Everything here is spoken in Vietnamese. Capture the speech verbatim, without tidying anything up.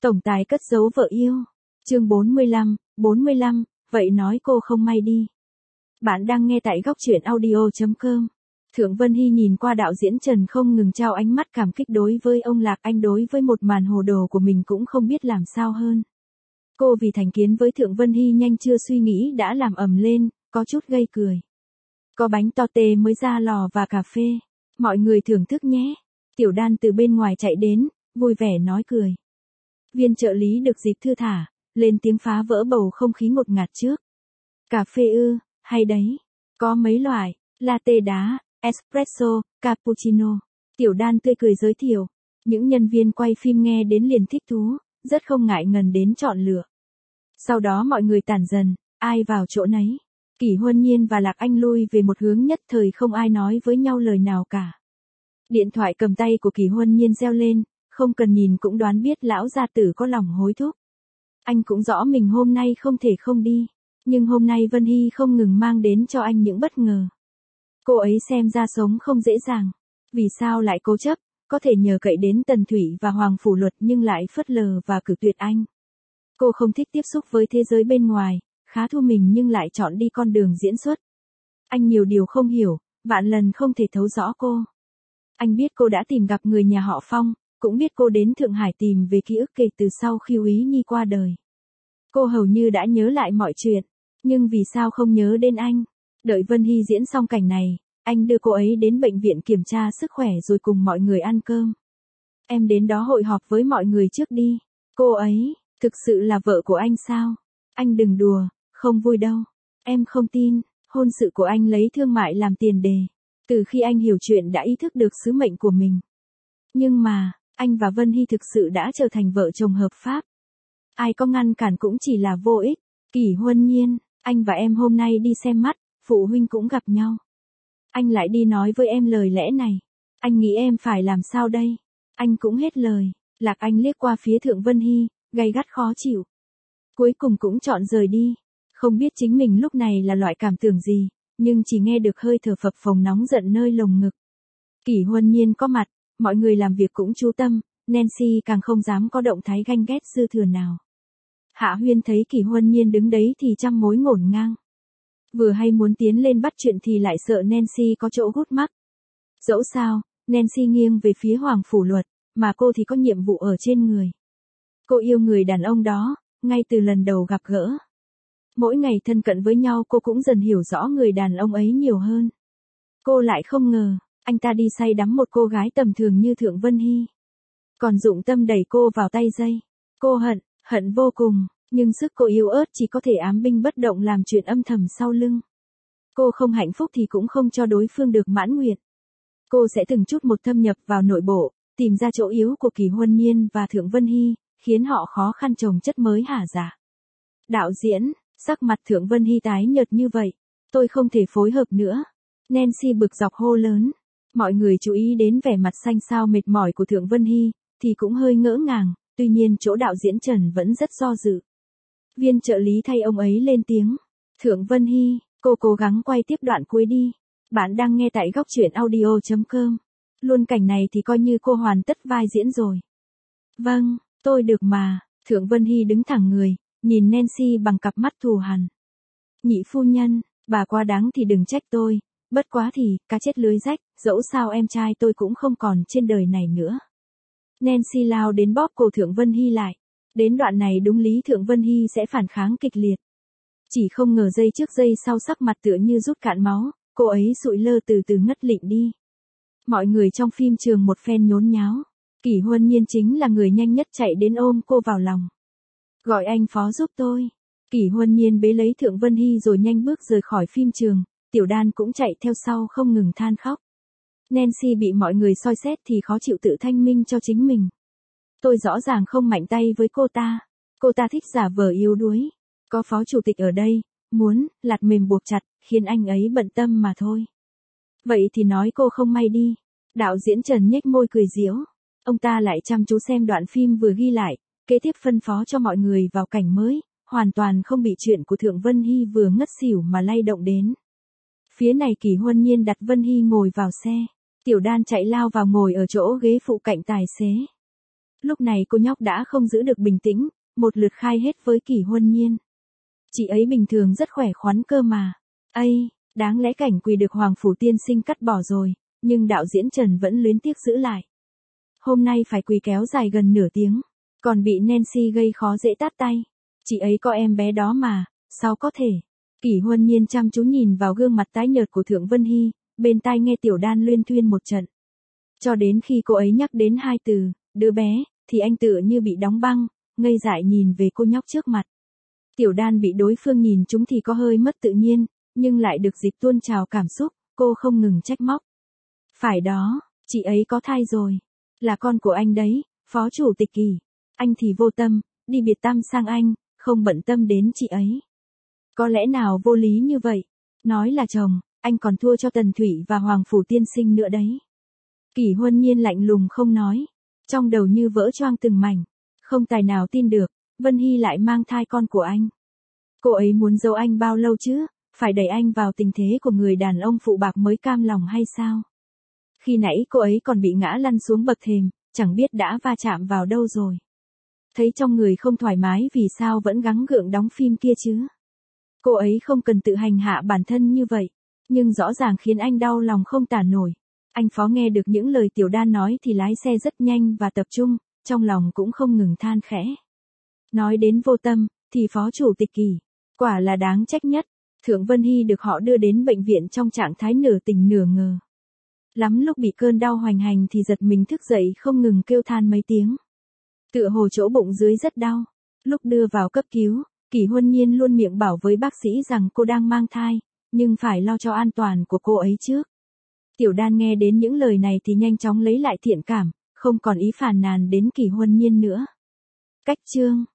Tổng tài cất giấu vợ yêu. Chương bốn mươi lăm, bốn mươi lăm, vậy nói cô không may đi. Bạn đang nghe tại góc truyện audio chấm com. Thượng Vân Hy nhìn qua đạo diễn Trần không ngừng trao ánh mắt cảm kích đối với ông Lạc Anh, đối với một màn hồ đồ của mình cũng không biết làm sao hơn. Cô vì thành kiến với Thượng Vân Hy nhanh chưa suy nghĩ đã làm ầm lên, có chút gây cười. Có bánh to tê mới ra lò và cà phê. Mọi người thưởng thức nhé. Tiểu Đan từ bên ngoài chạy đến, vui vẻ nói cười. Viên trợ lý được dịp thư thả, lên tiếng phá vỡ bầu không khí ngột ngạt trước. Cà phê ư, hay đấy. Có mấy loại, latte đá, espresso, cappuccino. Tiểu Đan tươi cười giới thiệu. Những nhân viên quay phim nghe đến liền thích thú, rất không ngại ngần đến chọn lựa. Sau đó mọi người tản dần, ai vào chỗ nấy. Kỷ Huân Nhiên và Lạc Anh lui về một hướng, nhất thời không ai nói với nhau lời nào cả. Điện thoại cầm tay của Kỷ Huân Nhiên reo lên, không cần nhìn cũng đoán biết lão gia tử có lòng hối thúc. Anh cũng rõ mình hôm nay không thể không đi, nhưng hôm nay Vân Hy không ngừng mang đến cho anh những bất ngờ. Cô ấy xem ra sống không dễ dàng, vì sao lại cố chấp, có thể nhờ cậy đến Tần Thủy và Hoàng Phủ Luật nhưng lại phớt lờ và cử tuyệt anh. Cô không thích tiếp xúc với thế giới bên ngoài, khá thu mình nhưng lại chọn đi con đường diễn xuất. Anh nhiều điều không hiểu, vạn lần không thể thấu rõ cô. Anh biết cô đã tìm gặp người nhà họ Phong, cũng biết cô đến Thượng Hải tìm về ký ức kể từ sau khi Úy Nhi qua đời. Cô hầu như đã nhớ lại mọi chuyện, nhưng vì sao không nhớ đến anh? Đợi Vân Hy diễn xong cảnh này, anh đưa cô ấy đến bệnh viện kiểm tra sức khỏe rồi cùng mọi người ăn cơm. Em đến đó hội họp với mọi người trước đi. Cô ấy, thực sự là vợ của anh sao? Anh đừng đùa, không vui đâu. Em không tin, hôn sự của anh lấy thương mại làm tiền đề. Từ khi anh hiểu chuyện đã ý thức được sứ mệnh của mình. Nhưng mà, anh và Vân Hy thực sự đã trở thành vợ chồng hợp pháp. Ai có ngăn cản cũng chỉ là vô ích. Kỷ Huân Nhiên, anh và em hôm nay đi xem mắt, phụ huynh cũng gặp nhau. Anh lại đi nói với em lời lẽ này. Anh nghĩ em phải làm sao đây? Anh cũng hết lời. Lạc Anh liếc qua phía Thượng Vân Hy, gay gắt khó chịu. Cuối cùng cũng chọn rời đi. Không biết chính mình lúc này là loại cảm tưởng gì, nhưng chỉ nghe được hơi thở phập phồng nóng giận nơi lồng ngực. Kỷ Huân Nhiên có mặt, mọi người làm việc cũng chú tâm, Nancy càng không dám có động thái ganh ghét dư thừa nào. Hạ Huyên thấy Kỷ Huân Nhiên đứng đấy thì trăm mối ngổn ngang. Vừa hay muốn tiến lên bắt chuyện thì lại sợ Nancy có chỗ gút mắc. Dẫu sao, Nancy nghiêng về phía Hoàng Phủ Luật, mà cô thì có nhiệm vụ ở trên người. Cô yêu người đàn ông đó, ngay từ lần đầu gặp gỡ. Mỗi ngày thân cận với nhau cô cũng dần hiểu rõ người đàn ông ấy nhiều hơn. Cô lại không ngờ, anh ta đi say đắm một cô gái tầm thường như Thượng Vân Hy. Còn dụng tâm đẩy cô vào tay dây. Cô hận, hận vô cùng, nhưng sức cô yếu ớt chỉ có thể ám binh bất động làm chuyện âm thầm sau lưng. Cô không hạnh phúc thì cũng không cho đối phương được mãn nguyện. Cô sẽ từng chút một thâm nhập vào nội bộ, tìm ra chỗ yếu của Kỷ Huân Nhiên và Thượng Vân Hy, khiến họ khó khăn chồng chất mới hả dạ. Đạo diễn, sắc mặt Thượng Vân Hy tái nhợt như vậy, tôi không thể phối hợp nữa. Nancy bực dọc hô lớn. Mọi người chú ý đến vẻ mặt xanh xao mệt mỏi của Thượng Vân Hy, thì cũng hơi ngỡ ngàng, tuy nhiên chỗ đạo diễn Trần vẫn rất do dự. Viên trợ lý thay ông ấy lên tiếng. Thượng Vân Hy, cô cố gắng quay tiếp đoạn cuối đi. Bạn đang nghe tại góc truyện audio chấm com. Luôn cảnh này thì coi như cô hoàn tất vai diễn rồi. Vâng, tôi được mà. Thượng Vân Hy đứng thẳng người, nhìn Nancy bằng cặp mắt thù hằn. Nhị phu nhân, bà quá đáng thì đừng trách tôi. Bất quá thì, cá chết lưới rách, dẫu sao em trai tôi cũng không còn trên đời này nữa. Nancy lao đến bóp cổ Thượng Vân Hy lại. Đến đoạn này đúng lý Thượng Vân Hy sẽ phản kháng kịch liệt. Chỉ không ngờ giây trước giây sau sắc mặt tựa như rút cạn máu, cô ấy sụi lơ từ từ ngất lịm đi. Mọi người trong phim trường một phen nhốn nháo. Kỷ Huân Nhiên chính là người nhanh nhất chạy đến ôm cô vào lòng. Gọi anh Phó giúp tôi. Kỷ Huân Nhiên bế lấy Thượng Vân Hy rồi nhanh bước rời khỏi phim trường. Tiểu Đan cũng chạy theo sau không ngừng than khóc. Nancy bị mọi người soi xét thì khó chịu tự thanh minh cho chính mình. Tôi rõ ràng không mạnh tay với cô ta. Cô ta thích giả vờ yếu đuối. Có phó chủ tịch ở đây, muốn, lạt mềm buộc chặt, khiến anh ấy bận tâm mà thôi. Vậy thì nói cô không may đi. Đạo diễn Trần nhếch môi cười giễu. Ông ta lại chăm chú xem đoạn phim vừa ghi lại, kế tiếp phân phó cho mọi người vào cảnh mới, hoàn toàn không bị chuyện của Thượng Vân Hy vừa ngất xỉu mà lay động đến. Phía này Kỷ Huân Nhiên đặt Vân Hy ngồi vào xe. Tiểu Đan chạy lao vào ngồi ở chỗ ghế phụ cạnh tài xế. Lúc này cô nhóc đã không giữ được bình tĩnh, một lượt khai hết với Kỷ Huân Nhiên. Chị ấy bình thường rất khỏe khoắn cơ mà. Ây, đáng lẽ cảnh quỳ được Hoàng Phủ tiên sinh cắt bỏ rồi, nhưng đạo diễn Trần vẫn luyến tiếc giữ lại. Hôm nay phải quỳ kéo dài gần nửa tiếng, còn bị Nancy gây khó dễ tát tay. Chị ấy có em bé đó mà, sao có thể. Kỷ Huân Nhiên chăm chú nhìn vào gương mặt tái nhợt của Thượng Vân Hy, bên tai nghe Tiểu Đan luyên thuyên một trận. Cho đến khi cô ấy nhắc đến hai từ, đứa bé, thì anh tựa như bị đóng băng, ngây dại nhìn về cô nhóc trước mặt. Tiểu Đan bị đối phương nhìn chúng thì có hơi mất tự nhiên, nhưng lại được dịch tuôn trào cảm xúc, cô không ngừng trách móc. Phải đó, chị ấy có thai rồi. Là con của anh đấy, Phó Chủ tịch Kỷ. Anh thì vô tâm, đi biệt tăm sang anh, không bận tâm đến chị ấy. Có lẽ nào vô lý như vậy? Nói là chồng, anh còn thua cho Tần Thủy và Hoàng Phủ tiên sinh nữa đấy. Kỷ Huân Nhiên lạnh lùng không nói, trong đầu như vỡ choang từng mảnh, không tài nào tin được, Vân Hy lại mang thai con của anh. Cô ấy muốn giấu anh bao lâu chứ, phải đẩy anh vào tình thế của người đàn ông phụ bạc mới cam lòng hay sao? Khi nãy cô ấy còn bị ngã lăn xuống bậc thềm, chẳng biết đã va chạm vào đâu rồi. Thấy trong người không thoải mái vì sao vẫn gắng gượng đóng phim kia chứ? Cô ấy không cần tự hành hạ bản thân như vậy, nhưng rõ ràng khiến anh đau lòng không tả nổi. Anh Phó nghe được những lời Tiểu Đan nói thì lái xe rất nhanh và tập trung, trong lòng cũng không ngừng than khẽ. Nói đến vô tâm, thì Phó Chủ tịch Kỷ, quả là đáng trách nhất. Thượng Vân Hy được họ đưa đến bệnh viện trong trạng thái nửa tỉnh nửa ngờ. Lắm lúc bị cơn đau hoành hành thì giật mình thức dậy không ngừng kêu than mấy tiếng. Tựa hồ chỗ bụng dưới rất đau. Lúc đưa vào cấp cứu, Kỷ Huân Nhiên luôn miệng bảo với bác sĩ rằng cô đang mang thai, nhưng phải lo cho an toàn của cô ấy trước. Tiểu Đan nghe đến những lời này thì nhanh chóng lấy lại thiện cảm, không còn ý phàn nàn đến Kỷ Huân Nhiên nữa. Cách chương